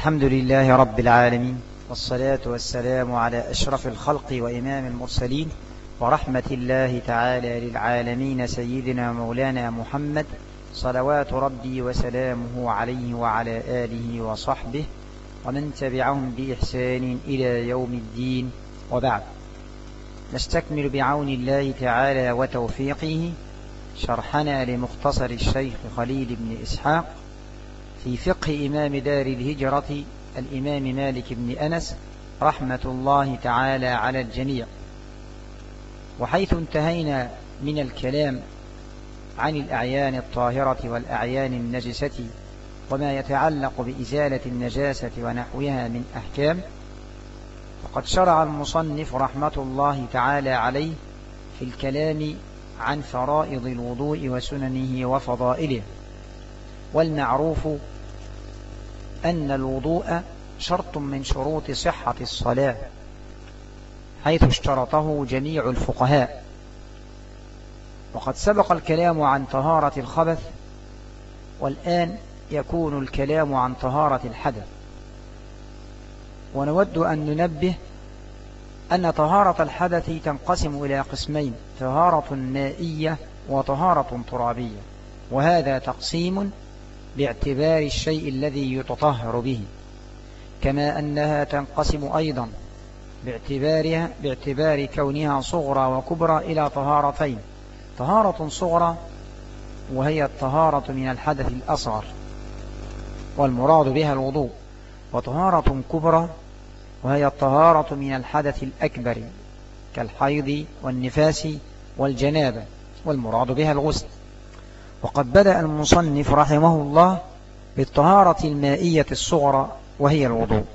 الحمد لله رب العالمين، والصلاة والسلام على أشرف الخلق وإمام المرسلين ورحمة الله تعالى للعالمين سيدنا مولانا محمد صلوات ربي وسلامه عليه وعلى آله وصحبه ومن تبعهم بإحسان إلى يوم الدين. وبعد، نستكمل بعون الله تعالى وتوفيقه شرحنا لمختصر الشيخ خليل بن إسحاق في فقه إمام دار الهجرة الإمام مالك بن أنس رحمة الله تعالى على الجميع. وحيث انتهينا من الكلام عن الأعيان الطاهرة والأعيان النجسة وما يتعلق بإزالة النجاسة ونحوها من أحكام، فقد شرع المصنف رحمة الله تعالى عليه في الكلام عن فرائض الوضوء وسننه وفضائله. والمعروف أن الوضوء شرط من شروط صحة الصلاة، حيث اشترطه جميع الفقهاء. وقد سبق الكلام عن طهارة الخبث، والآن يكون الكلام عن طهارة الحدث. ونود أن ننبه أن طهارة الحدث تنقسم إلى قسمين: طهارة مائية وطهارة ترابية. وهذا تقسيم باعتبار الشيء الذي يتطهر به، كما أنها تنقسم أيضا باعتبار كونها صغرى وكبرى إلى طهارتين: طهارة صغرى وهي الطهارة من الحدث الأصغر والمراد بها الوضوء، وطهارة كبرى وهي الطهارة من الحدث الأكبر كالحيض والنفاس والجنابة والمراد بها الغسل. وقد بدأ المصنف رحمه الله بالطهارة المائية الصغرى وهي الوضوء.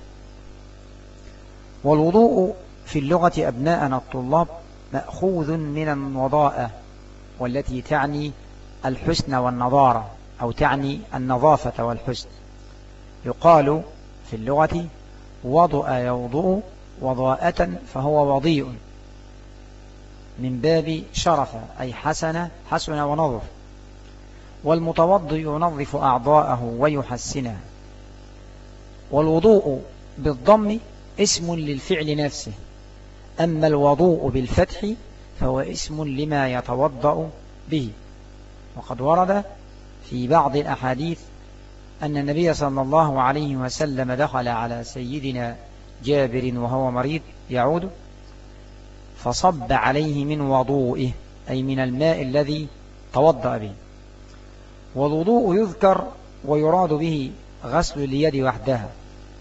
والوضوء في اللغة أبناءنا الطلاب مأخوذ من الوضاءة، والتي تعني الحسن والنضارة، أو تعني النظافة والحسن. يقال في اللغة وضوء يوضوء وضاءة فهو وضيء، من باب شرف أي حسن ونظف. والمتوضئ ينظف أعضاءه ويحسنها. والوضوء بالضم اسم للفعل نفسه، أما الوضوء بالفتح فهو اسم لما يتوضأ به. وقد ورد في بعض الأحاديث أن النبي صلى الله عليه وسلم دخل على سيدنا جابر وهو مريض يعود، فصب عليه من وضوئه، أي من الماء الذي توضأ به. والوضوء يذكر ويراد به غسل اليد وحدها.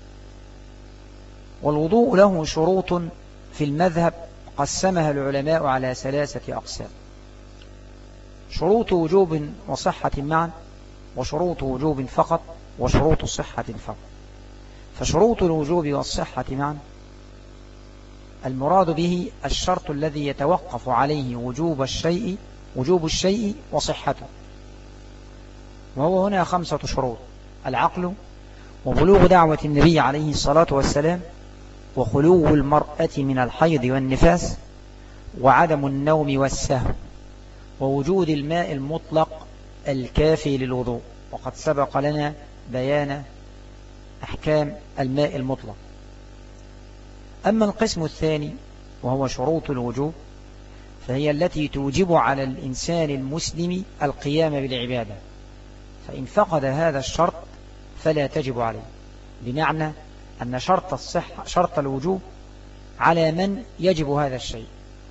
والوضوء له شروط في المذهب قسمها العلماء على 3 أقسام: شروط وجوب وصحة معا، وشروط وجوب فقط، وشروط صحة فقط. فشروط الوجوب والصحة معا المراد به الشرط الذي يتوقف عليه وجوب الشيء وصحته، وهو هنا 5 شروط: العقل، وبلوغ دعوة النبي عليه الصلاة والسلام، وخلو المرأة من الحيض والنفاس، وعدم النوم والسهو، ووجود الماء المطلق الكافي للوضوء. وقد سبق لنا بيان أحكام الماء المطلق. أما القسم الثاني وهو شروط الوجوب، فهي التي توجب على الإنسان المسلم القيام بالعبادة، فإن فقد هذا الشرط فلا تجب عليه. بمعنى أن شرط الوجوب على من يجب هذا الشيء.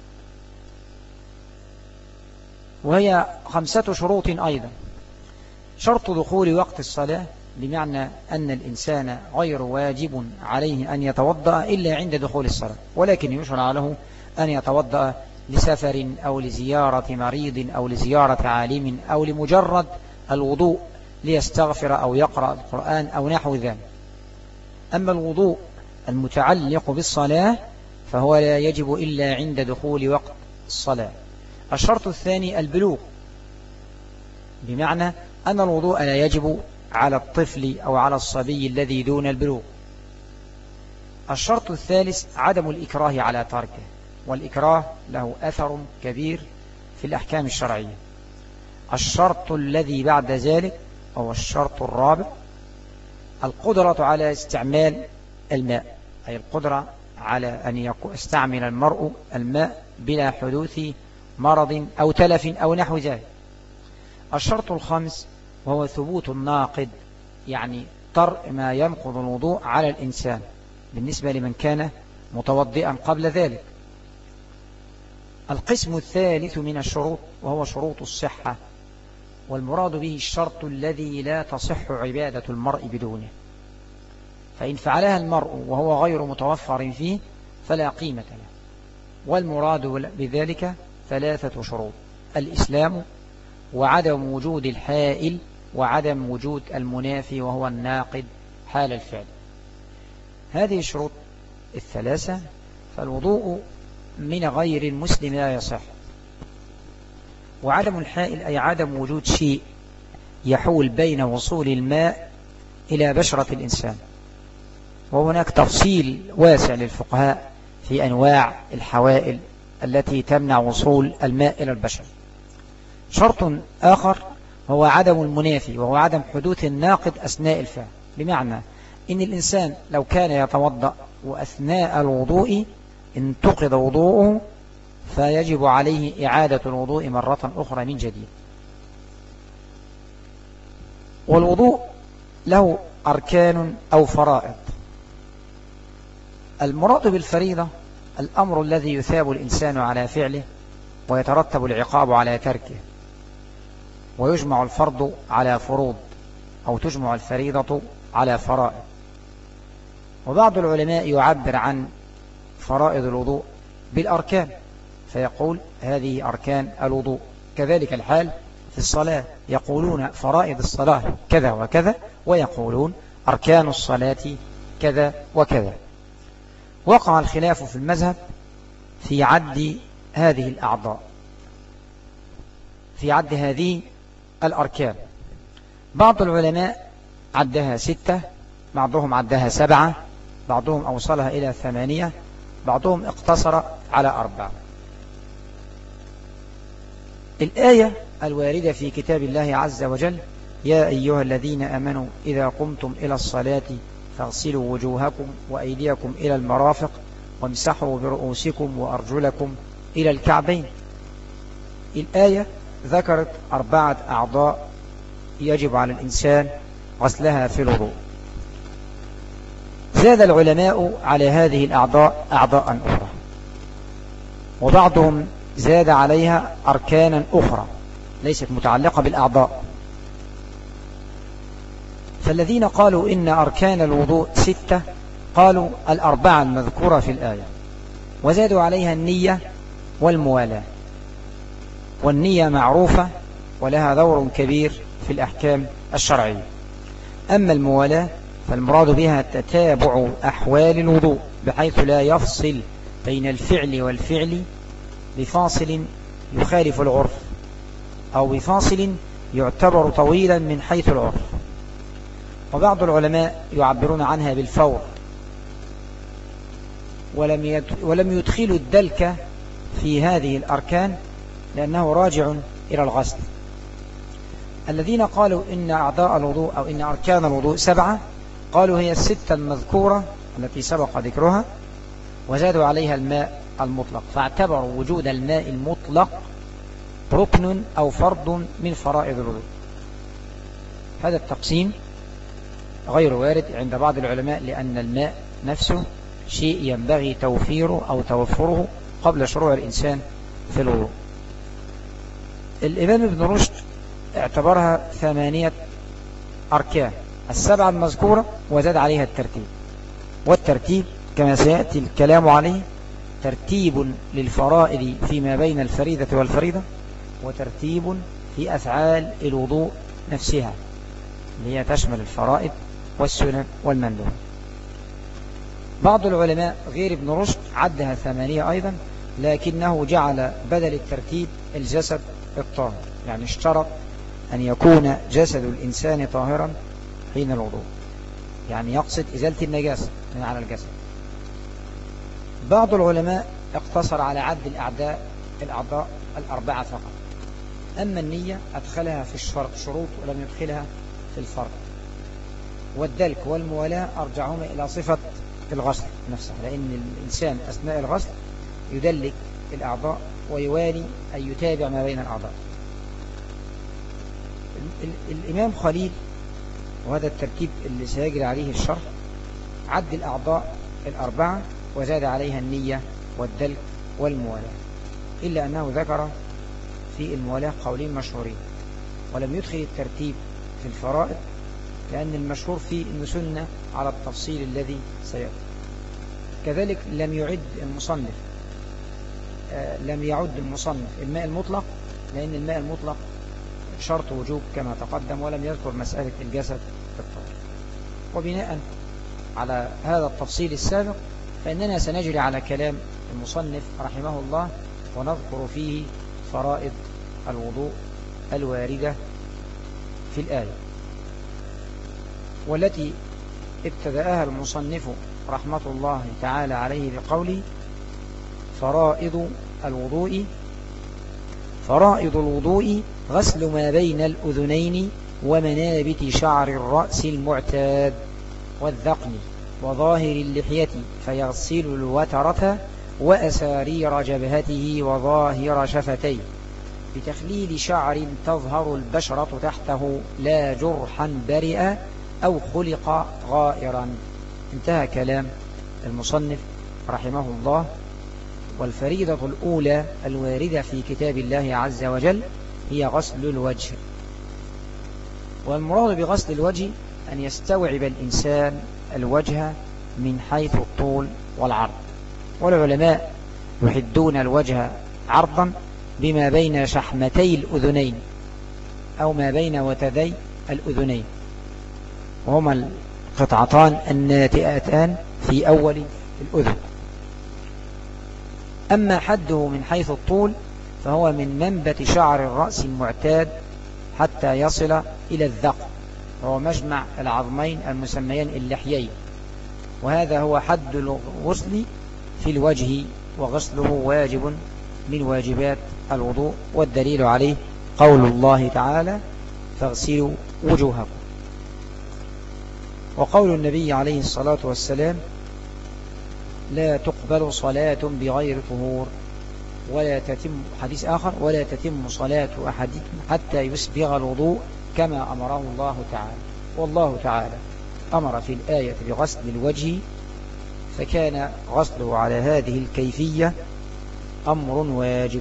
وهي 5 شروط أيضا: شرط دخول وقت الصلاة، بمعنى أن الإنسان غير واجب عليه أن يتوضأ إلا عند دخول الصلاة، ولكن يشرع له أن يتوضأ لسفر أو لزيارة مريض أو لزيارة عالم أو لمجرد الوضوء ليستغفر أو يقرأ القرآن أو نحو ذلك. أما الوضوء المتعلق بالصلاة فهو لا يجب إلا عند دخول وقت الصلاة. الشرط الثاني البلوغ، بمعنى أن الوضوء لا يجب على الطفل أو على الصبي الذي دون البلوغ. الشرط الثالث عدم الإكراه على تركه، والإكراه له أثر كبير في الأحكام الشرعية. الشرط الذي بعد ذلك هو الشرط الرابع، القدرة على استعمال الماء، أي القدرة على أن يستعمل المرء الماء بلا حدوث مرض أو تلف أو نحو ذلك. الشرط الخامس وهو ثبوت الناقض، يعني طرء ما ينقض الوضوء على الإنسان بالنسبة لمن كان متوضئا قبل ذلك. القسم الثالث من الشروط وهو شروط الصحة، والمراد به الشرط الذي لا تصح عبادة المرء بدونه، فإن فعلها المرء وهو غير متوفر فيه فلا قيمة له. والمراد بذلك ثلاثة شروط: الإسلام، وعدم وجود الحائل، وعدم وجود المنافي وهو الناقض حال الفعل. هذه الشروط الثلاثة فالوضوء من غير المسلم لا يصح. وعدم الحائل أي عدم وجود شيء يحول بين وصول الماء إلى بشرة الإنسان، وهناك تفصيل واسع للفقهاء في أنواع الحوائل التي تمنع وصول الماء إلى البشر. شرط آخر هو عدم المنافي، وهو عدم حدوث الناقض أثناء الفعل، بمعنى إن الإنسان لو كان يتوضأ وأثناء الوضوء انتقض وضوءه فيجب عليه إعادة الوضوء مرة أخرى من جديد. والوضوء له أركان أو فرائض. المراد بالفريضة الأمر الذي يثاب الإنسان على فعله ويترتب العقاب على تركه، ويجمع الفرض على فروض أو تجمع الفريضة على فرائض. وبعض العلماء يعبر عن فرائض الوضوء بالأركان فيقول هذه أركان الوضوء. كذلك الحال في الصلاة، يقولون فرائض الصلاة كذا وكذا، ويقولون أركان الصلاة كذا وكذا. وقع الخلاف في المذهب في عد هذه الأعضاء، في عد هذه الأركان. بعض العلماء عدها 6، بعضهم عدها 7، بعضهم أوصلها إلى 8، بعضهم اقتصر على 4. الآية الواردة في كتاب الله عز وجل: يا أيها الذين آمنوا إذا قمتم إلى الصلاة فاغسلوا وجوهكم وأيديكم إلى المرافق وامسحوا برؤوسكم وأرجلكم إلى الكعبين. الآية ذكرت 4 أعضاء يجب على الإنسان غسلها في الوضوء. زاد العلماء على هذه الأعضاء أعضاء أخرى، وبعضهم زاد عليها أركانا أخرى ليست متعلقة بالأعضاء. فالذين قالوا إن أركان الوضوء 6 قالوا 4 المذكورة في الآية، وزادوا عليها النية والموالاة. والنية معروفة ولها دور كبير في الأحكام الشرعية. أما الموالاة فالمراد بها تتابع أحوال الوضوء بحيث لا يفصل بين الفعل والفعل بفاصل يخالف العرف، أو بفاصل يعتبر طويلا من حيث العرف. وبعض العلماء يعبرون عنها بالفور، ولم يدخلوا الدلك في هذه الأركان لأنه راجع إلى الغسل. الذين قالوا إن أعضاء الوضوء أو إن أركان الوضوء 7 قالوا هي 6 المذكورة التي سبق ذكرها، وزادوا عليها الماء المطلق، فاعتبروا وجود الماء المطلق ركن أو فرض من فرائض الوضوء. هذا التقسيم غير وارد عند بعض العلماء، لأن الماء نفسه شيء ينبغي توفيره أو توفره قبل شروع الإنسان في الوضوء. الإمام ابن رشد اعتبرها 8 أركان، 7 المذكورة وزاد عليها الترتيب. والترتيب كما سيأتي الكلام عليه ترتيب للفرائض فيما بين الفريضة والفريضة، وترتيب في أفعال الوضوء نفسها اللي هي تشمل الفرائض والسنن والمندوب. بعض العلماء غير ابن رشد عدها 8 أيضا، لكنه جعل بدل الترتيب الجسد الطاهر، يعني اشترط أن يكون جسد الإنسان طاهرا حين الوضوء، يعني يقصد إزالة النجاسة من على الجسد. بعض العلماء اقتصر على عد الأعضاء 4 فقط. أما النية أدخلها في الشروط ولم يدخلها في الفرض. والدلك والموالاة أرجعهما إلى صفة الغسل نفسها، لأن الإنسان أثناء الغسل يدلك الأعضاء ويوالي أن يتابع ما بين الأعضاء. الإمام خليل، وهذا الترتيب اللي سيجري عليه الشرح، عد الأعضاء الأربعة وزاد عليها النية والدلك والموالاة، إلا أنه ذكر في الموالاة قولين مشهورين، ولم يدخل الترتيب في الفرائض، لأن المشهور فيه أنه سنة على التفصيل الذي سيأتي. كذلك لم يعد المصنف الماء المطلق، لأن الماء المطلق شرط وجوب كما تقدم، ولم يذكر مسألة الجسد الطاهر. وبناء على هذا التفصيل السابق فإننا سنجري على كلام المصنف رحمه الله، ونذكر فيه فرائض الوضوء الواردة في الآية، والتي ابتدأها المصنف رحمة الله تعالى عليه بقوله: فرائض الوضوء غسل ما بين الأذنين ومنابت شعر الرأس المعتاد والذقن وظاهر اللحية، فيغسل الوترة وأسارير جبهته وظاهر شفتيه بتخليل شعر تظهر البشرة تحته لا جرحا برئا أو خلق غائرا. انتهى كلام المصنف رحمه الله. والفريضة الأولى الواردة في كتاب الله عز وجل هي غسل الوجه. والمراد بغسل الوجه أن يستوعب الإنسان الوجه من حيث الطول والعرض، والعلماء يحدون الوجه عرضا بما بين شحمتي الأذنين أو ما بين وتدي الأذنين، وهما القطعتان الناتئتان في أول الأذن. أما حده من حيث الطول فهو من منبت شعر الرأس المعتاد حتى يصل إلى الذقن، وهو مجمع العظمين المسميين اللحيين، وهذا هو حد الغسل في الوجه، وغسله واجب من واجبات الوضوء، والدليل عليه قول الله تعالى: فاغسلوا وجوهكم. وقول النبي عليه الصلاة والسلام: لا تقبل صلاة بغير طهور، ولا تتم، حديث آخر: ولا تتم صلاة أحدكم حتى يسبغ الوضوء كما أمره الله تعالى. والله تعالى أمر في الآية بغسل الوجه، فكان غسله على هذه الكيفية أمر واجب.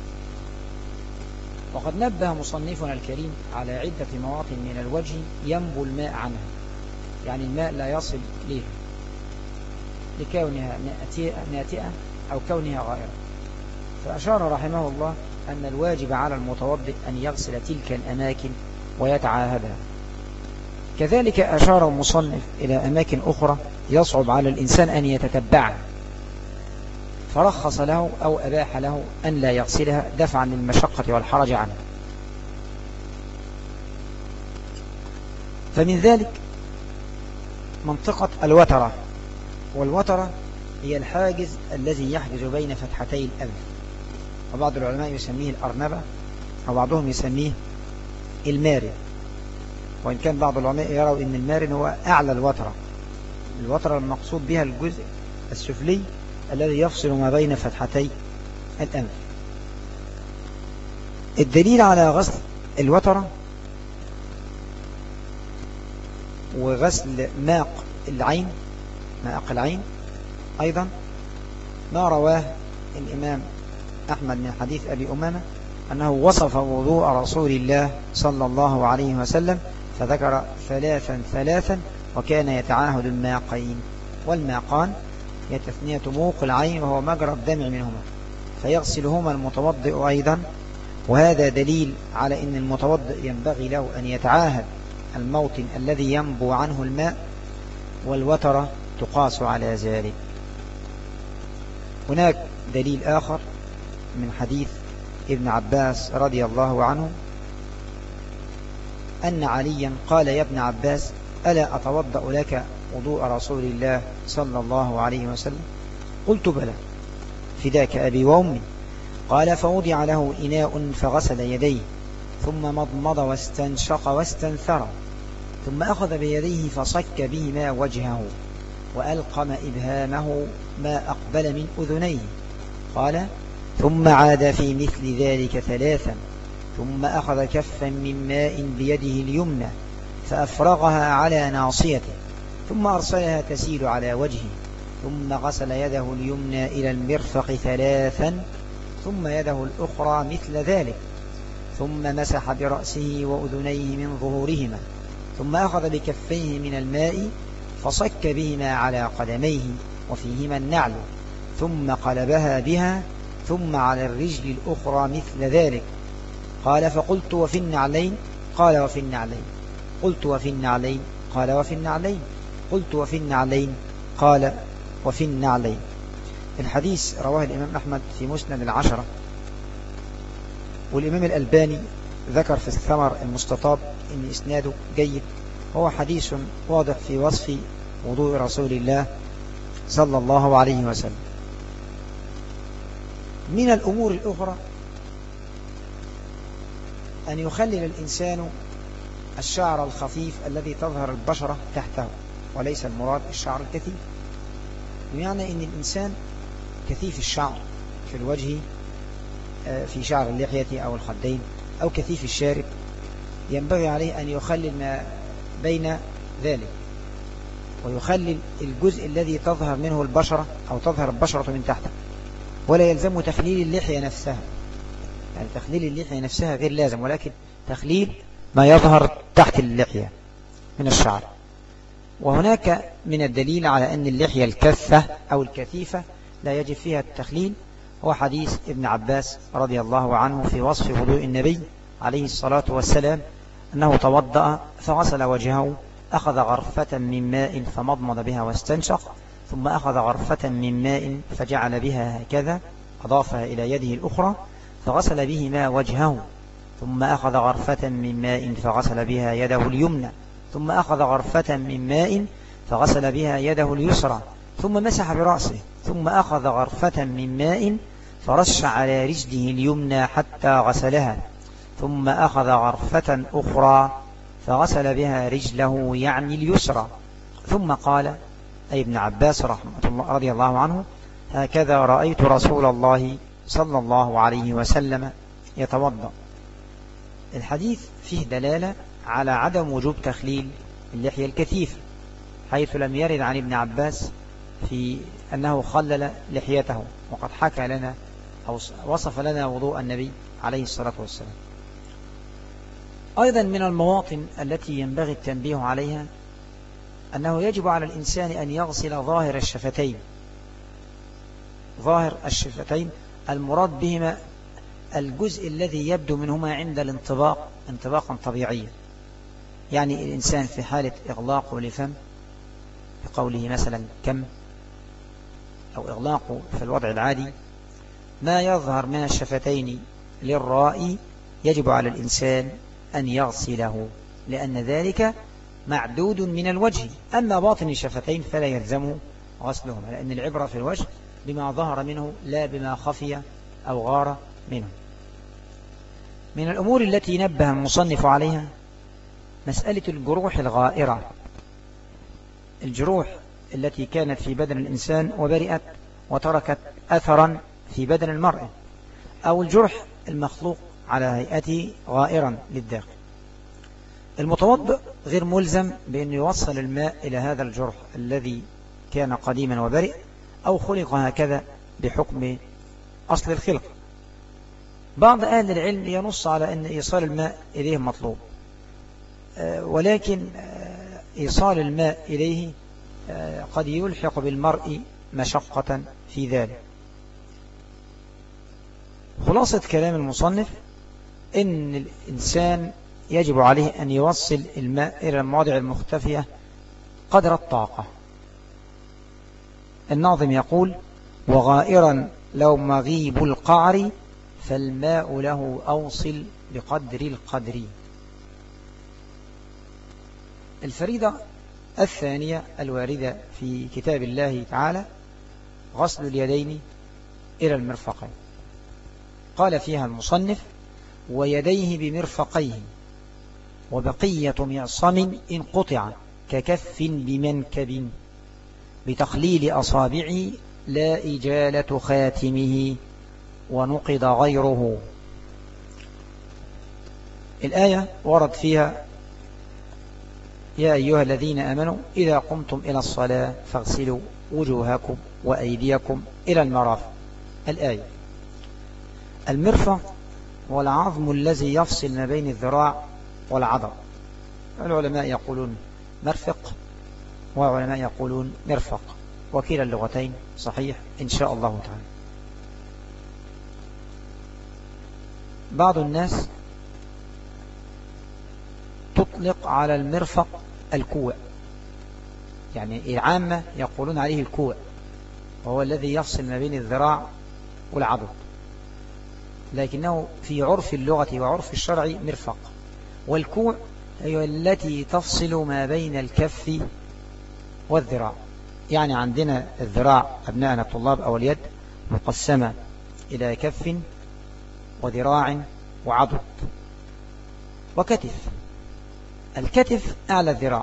وقد نبه مصنفنا الكريم على عدة مواطن من الوجه ينبو الماء عنها، يعني الماء لا يصل إليها لكونها ناتئة أو كونها غائرة، فأشار رحمه الله أن الواجب على المتوضئ أن يغسل تلك الأماكن ويتعاهدها. كذلك أشار المصنف إلى أماكن أخرى يصعب على الإنسان أن يتتبعها، فرخص له أو أباح له أن لا يغسلها دفعا للمشقة والحرج عنه. فمن ذلك منطقة الوترة، والوترة هي الحاجز الذي يحجز بين فتحتي الأنف، وبعض العلماء يسميه الأرنبة، وبعضهم يسميه المارن، وإن كان بعض العلماء يروا أن المارن هو أعلى الوترة. الوترة المقصود بها الجزء السفلي الذي يفصل ما بين فتحتي الأنف. الدليل على غسل الوترة وغسل ماق العين أيضا ما رواه الإمام أحمد من حديث أبي أمامة أنه وصف وضوء رسول الله صلى الله عليه وسلم فذكر 3 وكان يتعاهد الماقين، والماقان هي تثنية موق العين وهو مجرى الدمع منهما، فيغسلهما المتوضئ أيضا. وهذا دليل على أن المتوضئ ينبغي له أن يتعاهد الموطن الذي ينبو عنه الماء، والوترة تقاس على ذلك. هناك دليل آخر من حديث ابن عباس رضي الله عنه أن عليا قال: يا ابن عباس، ألا أتوضأ لك وضوء رسول الله صلى الله عليه وسلم؟ قلت: بلى، فداك أبي وأمي. قال: فوضع له إناء فغسل يديه ثم مضمض واستنشق واستنثر ثم أخذ بيديه فصك بهما وجهه وألقم إبهامه ما أقبل من أذنيه. قال: ثم عاد في مثل ذلك ثلاثا، ثم أخذ كفا من ماء بيده اليمنى فأفرغها على ناصيته، ثم أرسلها تسيل على وجهه، ثم غسل يده اليمنى إلى المرفق ثلاثا، ثم يده الأخرى مثل ذلك، ثم مسح برأسه وأذنيه من ظهورهما، ثم أخذ بكفيه من الماء فصك بهما على قدميه وفيهما النعل، ثم قلبها بها، ثم على الرجل الأخرى مثل ذلك. قال: فقلت: وفي النعلين؟ قال: وفي النعلين. قلت: وفي النعلين؟ قال: وفي النعلين. قلت: وفي النعلين؟ قال: وفي النعلين. الحديث رواه الإمام أحمد في مسند العشرة، والإمام الألباني ذكر في الثمر المستطاب إن إسناده جيد. هو حديث واضح في وصف وضوء رسول الله صلى الله عليه وسلم. من الأمور الأخرى أن يخلل الإنسان الشعر الخفيف الذي تظهر البشرة تحته، وليس المراد الشعر الكثيف. بمعنى أن الإنسان كثيف الشعر في الوجه، في شعر اللحية أو الخدين، أو كثيف الشارب، ينبغي عليه أن يخلل ما بين ذلك، ويخلل الجزء الذي تظهر منه البشرة أو تظهر البشرة من تحته، ولا يلزم تخليل اللحية نفسها. يعني تخليل اللحية نفسها غير لازم، ولكن تخليل ما يظهر تحت اللحية من الشعر. وهناك من الدليل على أن اللحية الكثة أو الكثيفة لا يجب فيها التخليل هو حديث ابن عباس رضي الله عنه في وصف وضوء النبي عليه الصلاة والسلام، أنه توضأ فغسل وجهه، أخذ غرفة من ماء فمضمض بها واستنشق، ثم أخذ غرفة من ماء فجعل بها هكذا، أضافها إلى يده الأخرى فغسل بهما وجهه، ثم أخذ غرفة من ماء فغسل بها يده اليمنى، ثم أخذ غرفة من ماء فغسل بها يده اليسرى، ثم مسح برأسه، ثم أخذ غرفة من ماء فرش على رجله اليمنى حتى غسلها، ثم أخذ غرفة أخرى فغسل بها رجله يعني اليسرى، ثم قال أي ابن عباس رضي الله عنه: هكذا رأيت رسول الله صلى الله عليه وسلم يتوضأ. الحديث فيه دلالة على عدم وجوب تخليل اللحية الكثيفة، حيث لم يرد عن ابن عباس في أنه خلل لحيته، وقد حكى لنا أو وصف لنا وضوء النبي عليه الصلاة والسلام. أيضا من المواطن التي ينبغي التنبيه عليها أنه يجب على الإنسان أن يغسل ظاهر الشفتين. ظاهر الشفتين المراد بهما الجزء الذي يبدو منهما عند الانطباق انطباقا طبيعيا. يعني الإنسان في حالة إغلاقه لفم بقوله مثلا كم، أو إغلاقه في الوضع العادي، ما يظهر من الشفتين للرائي يجب على الإنسان أن يغسله، لأن ذلك معدود من الوجه. أما باطن الشفتين فلا يلزم غسلهما، لأن العبرة في الوجه بما ظهر منه لا بما خفي أو غار منه. من الأمور التي نبه المصنف عليها مسألة الجروح الغائرة، الجروح التي كانت في بدن الإنسان وبرئت وتركت أثرا في بدن المرء، أو الجرح المخلوق على هيئته غائرا للداخل. المتوضئ غير ملزم بأن يوصل الماء إلى هذا الجرح الذي كان قديما وبرئ أو خلق هكذا بحكم أصل الخلق. بعض أهل العلم ينص على أن إيصال الماء إليه مطلوب، ولكن إيصال الماء إليه قد يلحق بالمرء مشقة في ذلك. خلاصة كلام المصنف إن الإنسان يجب عليه أن يوصل الماء إلى المواضع المختفية قدر الطاقة. الناظم يقول: وغائرا لو مغيب القعر فالماء له أوصل بقدر القدر. الفريضة الثانية الواردة في كتاب الله تعالى غسل اليدين إلى المرفقين. قال فيها المصنف: ويديه بمرفقيه، وبقية معصم إن قطع ككف بمنكب بتخليل أصابعه لا إجالة خاتمه ونقض غيره. الآية ورد فيها يا أيها الذين آمنوا إذا قمتم إلى الصلاة فاغسلوا وجوهكم وأيديكم إلى المرافق. الآية. المرفق هو العظم الذي يفصل ما بين الذراع والعضل. العلماء يقولون مرفق والعلماء يقولون مرفق، وكلا اللغتين صحيح إن شاء الله تعالى. بعض الناس تطلق على المرفق الكوع، يعني العامة يقولون عليه الكوع، وهو الذي يفصل ما بين الذراع والعضد، لكنه في عرف اللغة وعرف الشرع مرفق. والكوع هي التي تفصل ما بين الكف والذراع. يعني عندنا الذراع أبناءنا الطلاب أو اليد مقسمة إلى كف وذراع وعضد وكتف. الكتف أعلى الذراع،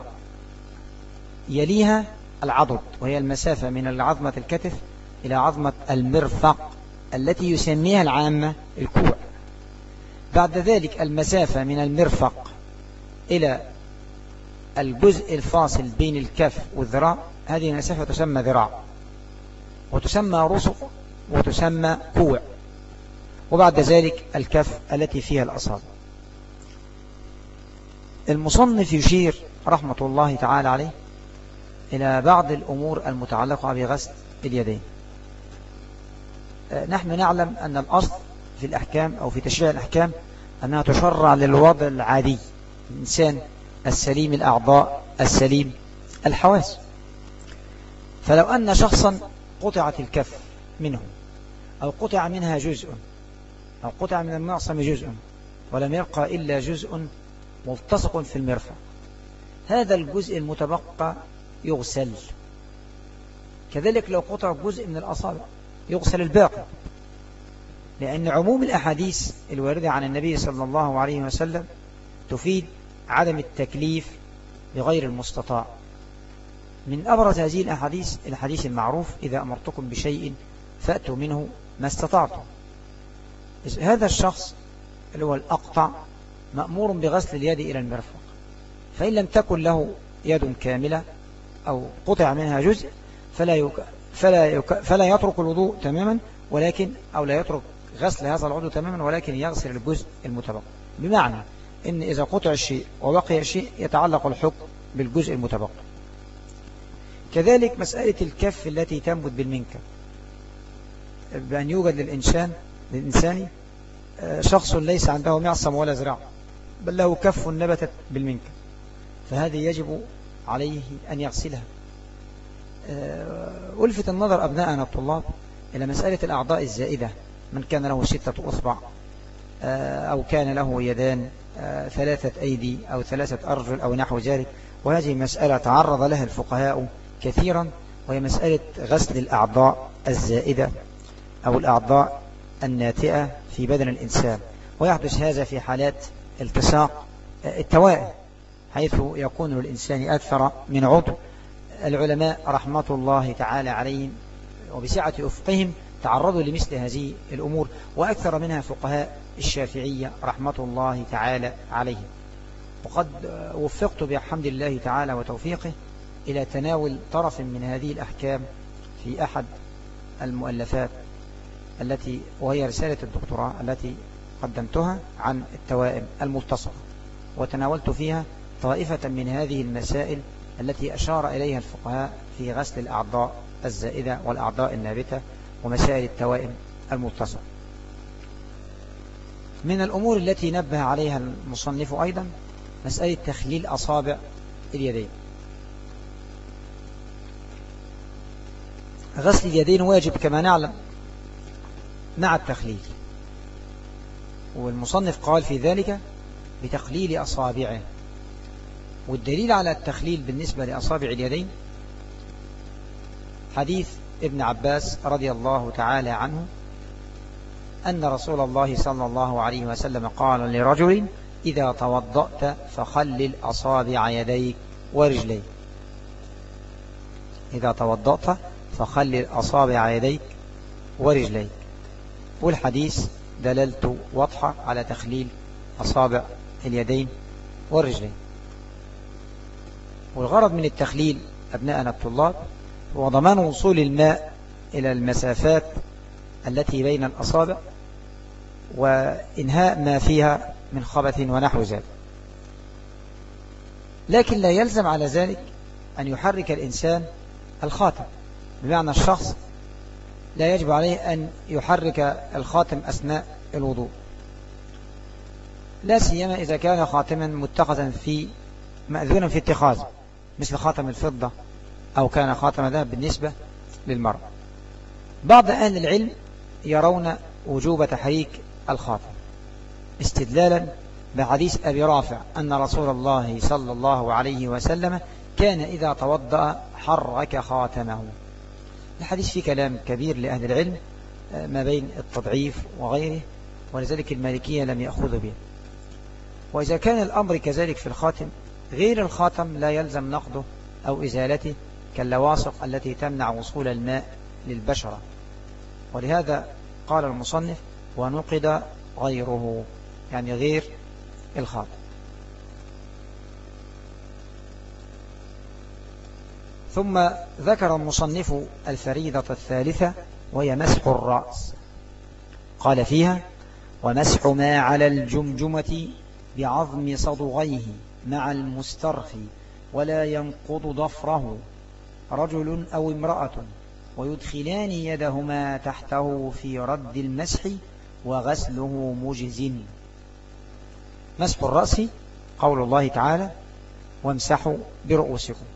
يليها العضد وهي المسافة من عظمة الكتف إلى عظمة المرفق التي يسميها العامة الكوع. بعد ذلك المسافة من المرفق إلى الجزء الفاصل بين الكف والذراع، هذه المسافة تسمى ذراع وتسمى رسق وتسمى كوع. وبعد ذلك الكف التي فيها الأصابع. المصنف يشير رحمة الله تعالى عليه إلى بعض الأمور المتعلقة بغسل اليدين. نحن نعلم أن الأصل في الأحكام أو في تشريع الأحكام أنها تشرع للوضع العادي، الإنسان السليم الأعضاء السليم الحواس. فلو أن شخصا قطعت الكف منه أو قطع منها جزء أو قطع من المعصم جزء ولم يبقى إلا جزء ملتصق في المرفق، هذا الجزء المتبقى يغسل. كذلك لو قطع جزء من الأصابع يغسل الباقي، لأن عموم الأحاديث الواردة عن النبي صلى الله عليه وسلم تفيد عدم التكليف بغير المستطاع. من أبرز هذه الأحاديث الحديث المعروف إذا أمرتكم بشيء فأتوا منه ما استطعتم. هذا الشخص اللي هو الأقطع مأمور بغسل اليد إلى المرفق، فإن لم تكن له يد كاملة أو قطع منها جزء فلا يترك الوضوء تماما، ولكن أو لا يترك غسل هذا العضو تماما، ولكن يغسل الجزء المتبقى. بمعنى إن إذا قطع شيء وبقي شيء يتعلق الحكم بالجزء المتبقى. كذلك مسألة الكف التي تنبت بالمنكب، بأن يوجد للإنسان شخص ليس عنده معصم ولا ذراع بل له كف نبتت بالمنكب، فهذه يجب عليه أن يغسلها. ألفت النظر أبناءنا الطلاب إلى مسألة الأعضاء الزائدة، من كان له 6 أصبع أو كان له يدان 3 أيدي أو 3 أرجل أو نحو ذلك، وهذه مسألة تعرض لها الفقهاء كثيرا، وهي مسألة غسل الأعضاء الزائدة أو الأعضاء الناتئة في بدن الإنسان. ويحدث هذا في حالات التصاق التوائم، حيث يكون للإنسان أكثر من عضو. العلماء رحمة الله تعالى عليهم وبسعة أفقهم تعرضوا لمثل هذه الأمور، وأكثر منها فقهاء الشافعية رحمة الله تعالى عليهم. وقد وفقت بحمد الله تعالى وتوفيقه إلى تناول طرف من هذه الأحكام في أحد المؤلفات وهي رسالة الدكتوراه التي قدمتها عن التوائم الملتصقة، وتناولت فيها طائفة من هذه المسائل التي أشار إليها الفقهاء في غسل الأعضاء الزائدة والأعضاء النابتة ومسائل التوائم الملتصقة. من الأمور التي نبه عليها المصنف أيضا مسألة تخليل أصابع اليدين. غسل اليدين واجب كما نعلم مع التخليل، والمصنف قال في ذلك بتخليل أصابعه. والدليل على التخليل بالنسبة لأصابع اليدين حديث ابن عباس رضي الله تعالى عنه أن رسول الله صلى الله عليه وسلم قال لرجل إذا توضأت فخلل أصابع يديك ورجليك. إذا توضأت فخلل أصابع يديك ورجليك. والحديث دلالته واضحة على تخليل أصابع اليدين والرجلين. والغرض من التخليل أبناءنا الطلاب هو ضمان وصول الماء إلى المسافات التي بين الأصابع وإنهاء ما فيها من خبث ونحو ذلك. لكن لا يلزم على ذلك أن يحرك الإنسان الخاتم، بمعنى الشخص لا يجب عليه أن يحرك الخاتم أثناء الوضوء، لا سيما إذا كان خاتما متخذا في مأذونا في اتخاذه، مثل خاتم الفضة أو كان خاتم ذهب بالنسبة للمرأة. بعض أهل العلم يرون وجوب تحريك الخاتم استدلالا بحديث أبي رافع أن رسول الله صلى الله عليه وسلم كان إذا توضأ حرك خاتمه. الحديث فيه كلام كبير لأهل العلم ما بين التضعيف وغيره، ولذلك المالكية لم يأخذوا به. وإذا كان الأمر كذلك في الخاتم، غير الخاتم لا يلزم نقضه أو إزالته كاللواصق التي تمنع وصول الماء للبشرة. ولهذا قال المصنف ونقض غيره، يعني غير الخاتم. ثم ذكر المصنف الفريضة الثالثة وهي مسح الرأس. قال فيها ومسح ما على الجمجمة بعظم صدغيه مع المسترخي ولا ينقض ضفره رجل أو امرأة، ويدخلان يدهما تحته في رد المسح وغسله مجز. مسح الرأس قول الله تعالى وامسحوا برؤوسكم.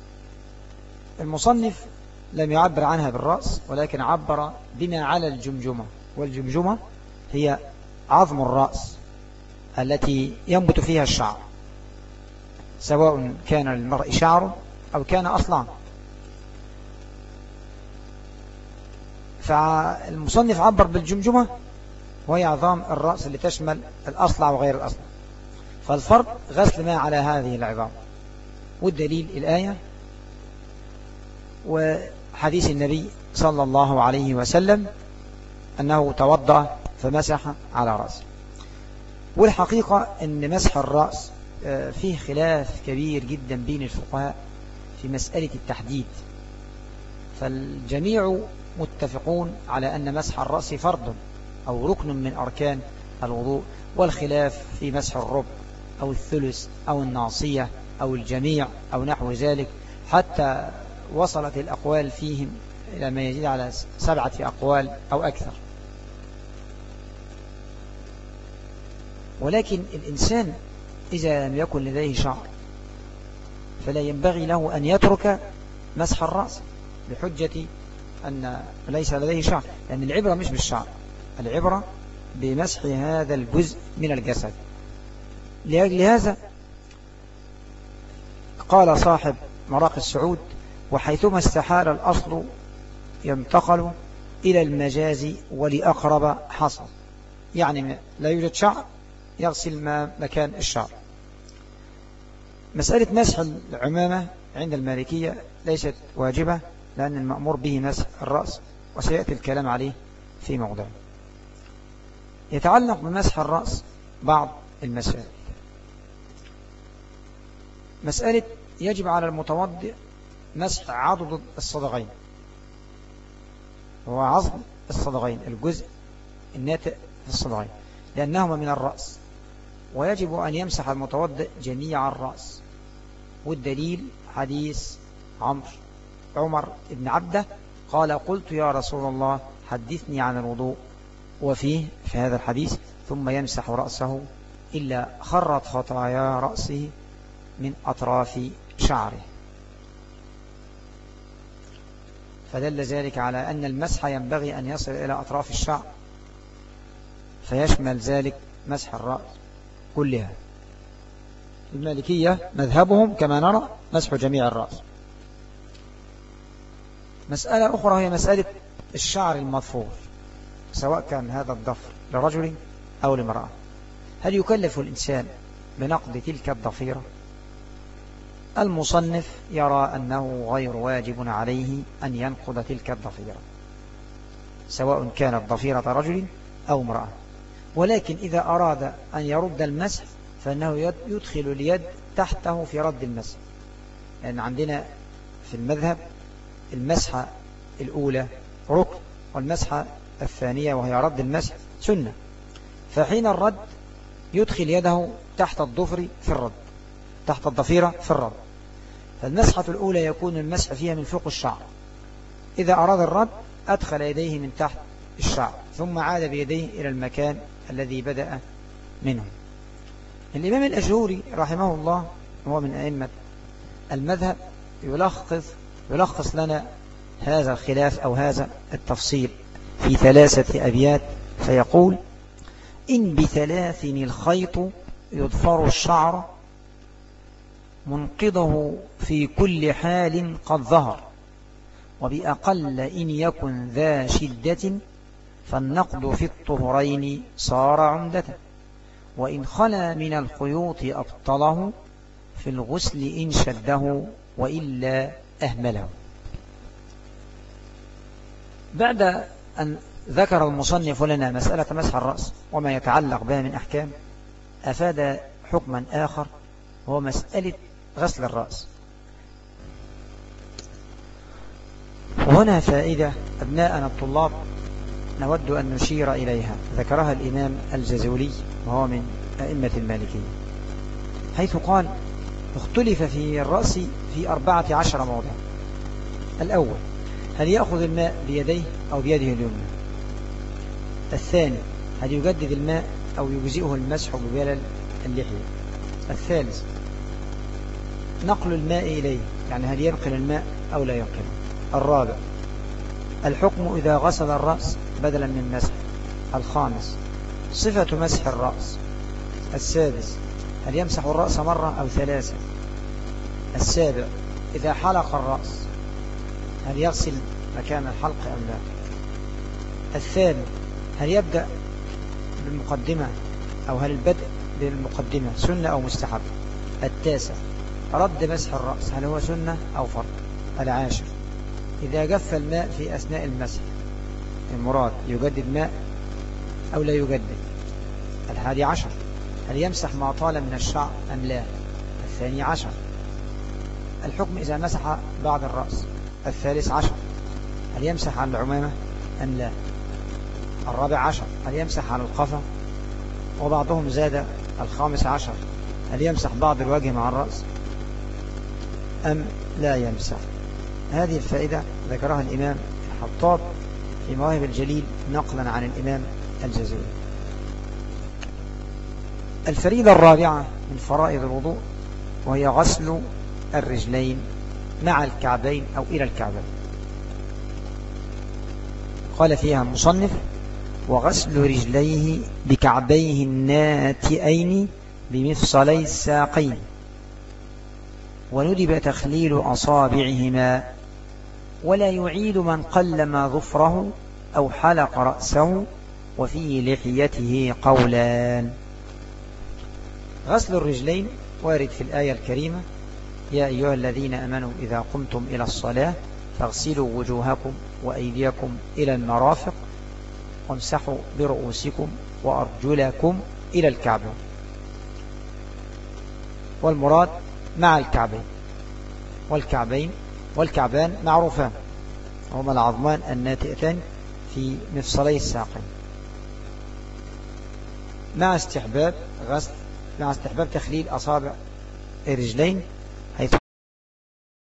المصنف لم يعبر عنها بالرأس، ولكن عبر بما على الجمجمة، والجمجمة هي عظم الرأس التي ينبت فيها الشعر، سواء كان للمرء شعر أو كان أصلع. فالمصنف عبر بالجمجمة وهي عظام الرأس اللي تشمل الأصلع وغير الأصلع، فالفرق غسل ما على هذه العظام. والدليل الآية وحديث النبي صلى الله عليه وسلم أنه توضأ فمسح على رأسه. والحقيقة أن مسح الرأس فيه خلاف كبير جدا بين الفقهاء في مسألة التحديد، فالجميع متفقون على أن مسح الرأس فرض أو ركن من أركان الوضوء، والخلاف في مسح الربع أو الثلث أو الناصية أو الجميع أو نحو ذلك، حتى وصلت الأقوال فيهم إلى ما يزيد على 7 أقوال أو أكثر. ولكن الإنسان إذا لم يكن لديه شعر فلا ينبغي له أن يترك مسح الرأس بحجة أن ليس لديه شعر، لأن العبرة مش بالشعر، العبرة بمسح هذا الجزء من الجسد. لأجل هذا قال صاحب مراقي السعود وحيثما استحال الأصل ينتقل إلى المجاز ولأقرب حصل، يعني لا يوجد شعر يغسل ما مكان الشعر. مسألة مسح العمامة عند المالكية ليست واجبة، لأن المأمور به مسح الرأس، وسيأتي الكلام عليه في موضع. يتعلق بمسح الرأس بعض المسائل. مسألة يجب على المتوضئ مسح عضد الصدغين، هو عظم الصدغين الجزء الناتئ في الصدغين لأنهما من الرأس، ويجب أن يمسح المتوضئ جميع الرأس. والدليل حديث عمر بن عبده قال قلت يا رسول الله حدثني عن الوضوء، وفيه في هذا الحديث ثم يمسح رأسه إلا خرت خطايا رأسه من أطراف شعره. فدل ذلك على أن المسح ينبغي أن يصل إلى أطراف الشعر، فيشمل ذلك مسح الرأس كلها. المالكية مذهبهم كما نرى مسح جميع الرأس. مسألة أخرى هي مسألة الشعر المظفور، سواء كان هذا الضفر لرجل أو لامرأة. هل يكلف الإنسان بنقض تلك الضفيرة؟ المصنف يرى أنه غير واجب عليه أن ينقض تلك الضفيرة، سواء كانت ضفيرة رجل أو امرأة، ولكن إذا أراد أن يرد المسح فإنه يدخل اليد تحته في رد المسح، لأن عندنا في المذهب المسحة الأولى ركن، والمسحة الثانية وهي رد المسح سنة، فحين الرد يدخل يده تحت الضفر في الرد، تحت الضفيرة في الرد. فالمسحة الأولى يكون المسح فيها من فوق الشعر، إذا أراد الرد أدخل يديه من تحت الشعر ثم عاد بيديه إلى المكان الذي بدأ منه. الإمام الأجهوري رحمه الله هو من أئمة المذهب يلخص لنا هذا الخلاف أو هذا التفصيل في 3 أبيات، فيقول: إن بثلاث الخيط يضفر الشعر، منقضه في كل حال قد ظهر، وبأقل إن يكن ذا شدة، فالنقض في الطهرين صار عمدة، وإن خلا من الخيوط أبطله، في الغسل إن شده وإلا أهمله. بعد أن ذكر المصنف لنا مسألة مسح الرأس وما يتعلق بها من أحكام، أفاد حكما آخر وهو مسألة غسل الرأس. وهنا فائدة أبناءنا الطلاب نود أن نشير إليها، ذكرها الإمام الجزولي وهو من أئمة المالكية، حيث قال: اختلف في الرأس في 14 موضع. الأول: هل يأخذ الماء بيديه أو بيده اليمنى؟ الثاني: هل يجدد الماء أو يجزئه المسح ببلل اللحية؟ الثالث: نقل الماء إليه، يعني هل ينقل الماء أو لا ينقله؟ الرابع: الحكم إذا غسل الرأس بدلا من مسح. الخامس: صفة مسح الرأس. السادس: هل يمسح الرأس مرة أو 3؟ السابع: إذا حلق الرأس هل يغسل مكان الحلق أم لا؟ الثامن: هل يبدأ بالمقدمة أو هل البدء بالمقدمة سنة أو مستحب؟ التاسع: رد مسح الرأس هل هو سنة أو فرض؟ العاشر: إذا جف الماء في أثناء المسح المراد يجدد ماء أو لا يجدد؟ 11: هل يمسح ما طال من الشعر أم لا؟ 12: الحكم إذا مسح بعض الرأس. 13: هل يمسح على العمامة أم لا؟ 14: هل يمسح على القفا؟ وبعضهم زاد 15: هل يمسح بعض الوجه مع الرأس أم لا يمسح؟ هذه الفائدة ذكرها الإمام الحطاب في مواهب الجليل نقلا عن الإمام الجزولي. الفريضة الرابعة من فرائض الوضوء وهي غسل الرجلين مع الكعبين أو إلى الكعبين. قال فيها المصنف: وغسل رجليه بكعبيه الناتئين بمفصلي الساقين، وندب تخليل أصابعهما، ولا يعيد من قلم ظفره أو حلق رأسه، وفي لحيته قولان. غسل الرجلين وارد في الآية الكريمة: يا أيها الذين آمنوا إذا قمتم إلى الصلاة فاغسلوا وجوهكم وأيديكم إلى المرافق وامسحوا برؤوسكم وأرجلكم إلى الكعبين. والمراد مع الكعبين، والكعبان معروفان، هما العظمان الناتئتان في مفصلي الساقين، مع استحباب تخليل أصابع الرجلين